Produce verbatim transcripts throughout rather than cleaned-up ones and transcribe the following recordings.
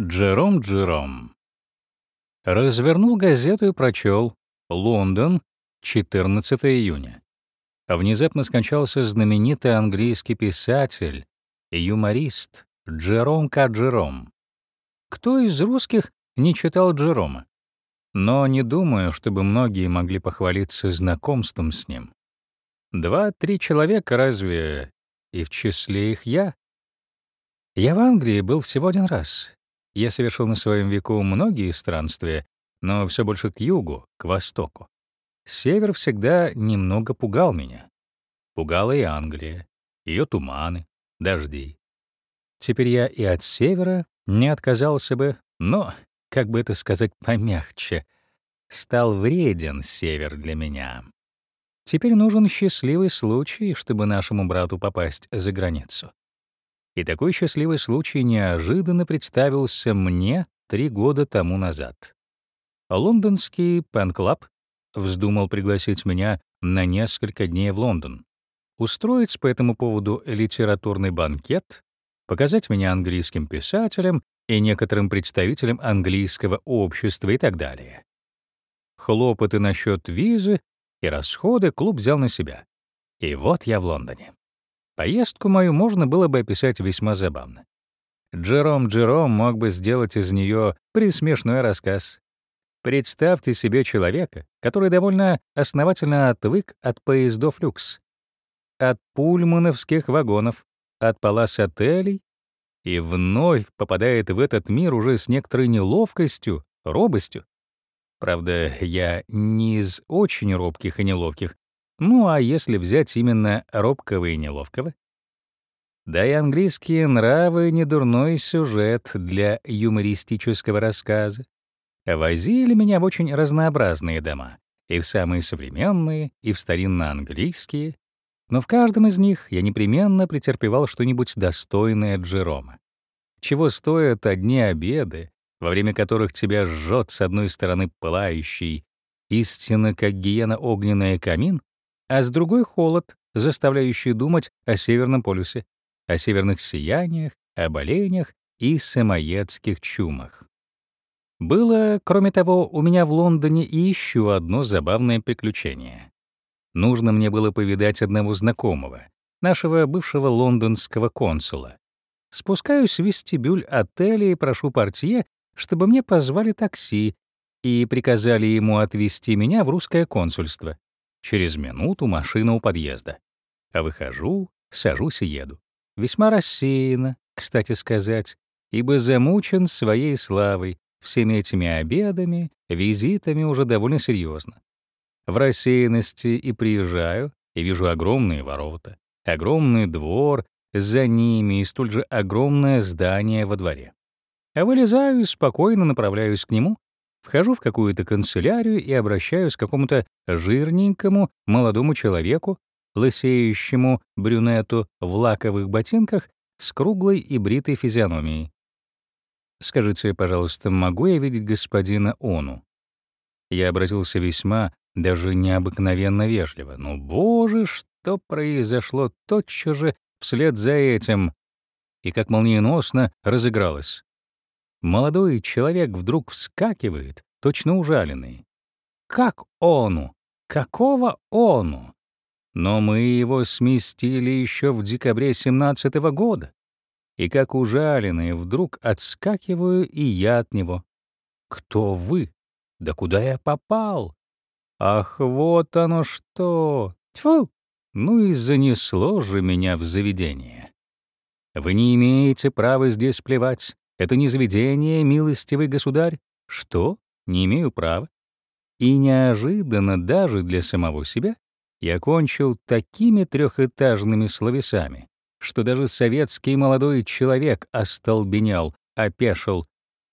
Джером Джером. Развернул газету и прочел: Лондон, четырнадцатого июня. Внезапно скончался знаменитый английский писатель и юморист Джером К. Джером. Кто из русских не читал Джерома? Но не думаю, чтобы многие могли похвалиться знакомством с ним. Два-три человека разве, и в числе их я? Я в Англии был всего один раз. Я совершил на своем веку многие странствия, но все больше к югу, к востоку. Север всегда немного пугал меня. Пугала и Англия, ее туманы, дожди. Теперь я и от севера не отказался бы, но, как бы это сказать помягче, стал вреден север для меня. Теперь нужен счастливый случай, чтобы нашему брату попасть за границу. И такой счастливый случай неожиданно представился мне три года тому назад. Лондонский пен-клаб вздумал пригласить меня на несколько дней в Лондон, устроить по этому поводу литературный банкет, показать меня английским писателям и некоторым представителям английского общества и так далее. Хлопоты насчет визы и расходы клуб взял на себя. И вот я в Лондоне. Поездку мою можно было бы описать весьма забавно. Джером Джером мог бы сделать из нее присмешной рассказ. Представьте себе человека, который довольно основательно отвык от поездов люкс, от пульмановских вагонов, от палас-отелей и вновь попадает в этот мир уже с некоторой неловкостью, робостью. Правда, я не из очень робких и неловких. Ну а если взять именно робкого и неловкого? Да и английские нравы — не дурной сюжет для юмористического рассказа. Возили меня в очень разнообразные дома, и в самые современные, и в старинно-английские, но в каждом из них я непременно претерпевал что-нибудь достойное Джерома. Чего стоят одни обеды, во время которых тебя жжет с одной стороны пылающий, истинно как гиена огненная камин, а с другой — холод, заставляющий думать о Северном полюсе, о северных сияниях, о оленях и самоедских чумах. Было, кроме того, у меня в Лондоне и еще одно забавное приключение. Нужно мне было повидать одного знакомого, нашего бывшего лондонского консула. Спускаюсь в вестибюль отеля и прошу портье, чтобы мне позвали такси, и приказали ему отвезти меня в русское консульство. Через минуту машина у подъезда. А выхожу, сажусь и еду. Весьма рассеянно, кстати сказать, ибо замучен своей славой, всеми этими обедами, визитами уже довольно серьезно. В рассеянности и приезжаю, и вижу огромные ворота, огромный двор, за ними и столь же огромное здание во дворе. А вылезаю и спокойно направляюсь к нему, вхожу в какую-то канцелярию и обращаюсь к какому-то жирненькому молодому человеку, лысеющему брюнету в лаковых ботинках с круглой и бритой физиономией. «Скажите, пожалуйста, могу я видеть господина Ону?» Я обратился весьма, даже необыкновенно вежливо. Но, боже, что произошло тотчас же вслед за этим, и как молниеносно разыгралось. Молодой человек вдруг вскакивает, точно ужаленный. «Как Ону? Какого Ону? Но мы его сместили еще в декабре семнадцатого года». И как ужаленный вдруг отскакиваю и я от него. «Кто вы? Да куда я попал? Ах, вот оно что! Тьфу! Ну и занесло же меня в заведение. Вы не имеете права здесь плевать. Это не заведение, милостивый государь. Что? Не имею права. И неожиданно даже для самого себя я кончил такими трехэтажными словесами, что даже советский молодой человек остолбенел, опешил.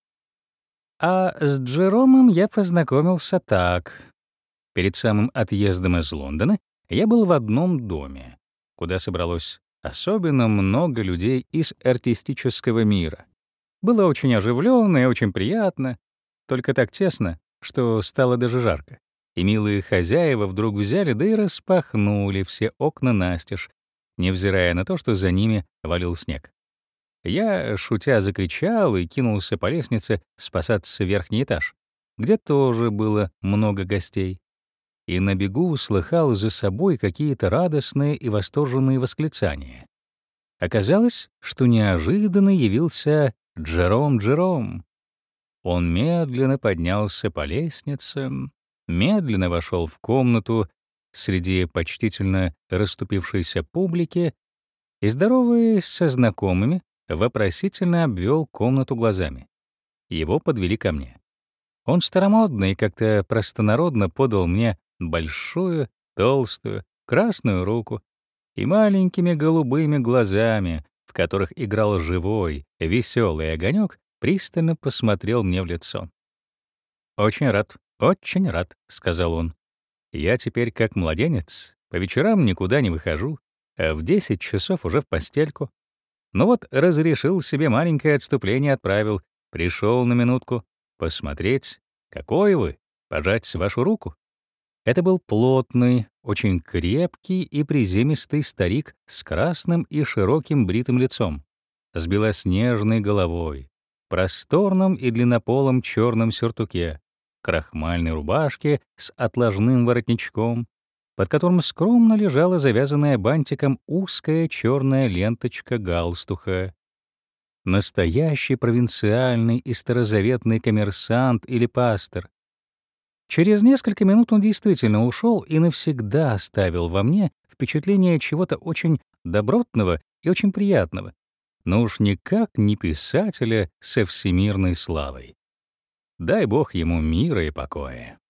А с Джеромом я познакомился так. Перед самым отъездом из Лондона я был в одном доме, куда собралось особенно много людей из артистического мира. Было очень оживленно и очень приятно, только так тесно, что стало даже жарко. И милые хозяева вдруг взяли да и распахнули все окна настежь, невзирая на то, что за ними валил снег. Я, шутя, закричал и кинулся по лестнице спасаться в верхний этаж, где тоже было много гостей, и на бегу услыхал за собой какие-то радостные и восторженные восклицания. Оказалось, что неожиданно явился Джером Джером. Он медленно поднялся по лестнице, медленно вошел в комнату среди почтительно расступившейся публики и, здороваясь со знакомыми, вопросительно обвел комнату глазами. Его подвели ко мне. Он старомодно и как-то простонародно подал мне большую, толстую, красную руку и маленькими голубыми глазами, в которых играл живой, веселый огонек, пристально посмотрел мне в лицо. «Очень рад, очень рад», — сказал он. «Я теперь как младенец, по вечерам никуда не выхожу, а в десять часов уже в постельку. Ну вот, разрешил себе маленькое отступление от правил, пришел на минутку посмотреть, какой вы, пожать вашу руку». Это был плотный, очень крепкий и приземистый старик с красным и широким бритым лицом, с белоснежной головой, просторном и длиннополом черном сюртуке, крахмальной рубашке с отложным воротничком, под которым скромно лежала завязанная бантиком узкая черная ленточка галстуха. Настоящий провинциальный и старозаветный коммерсант или пастор. Через несколько минут он действительно ушел и навсегда оставил во мне впечатление чего-то очень добротного и очень приятного, но уж никак не писателя со всемирной славой. Дай Бог ему мира и покоя.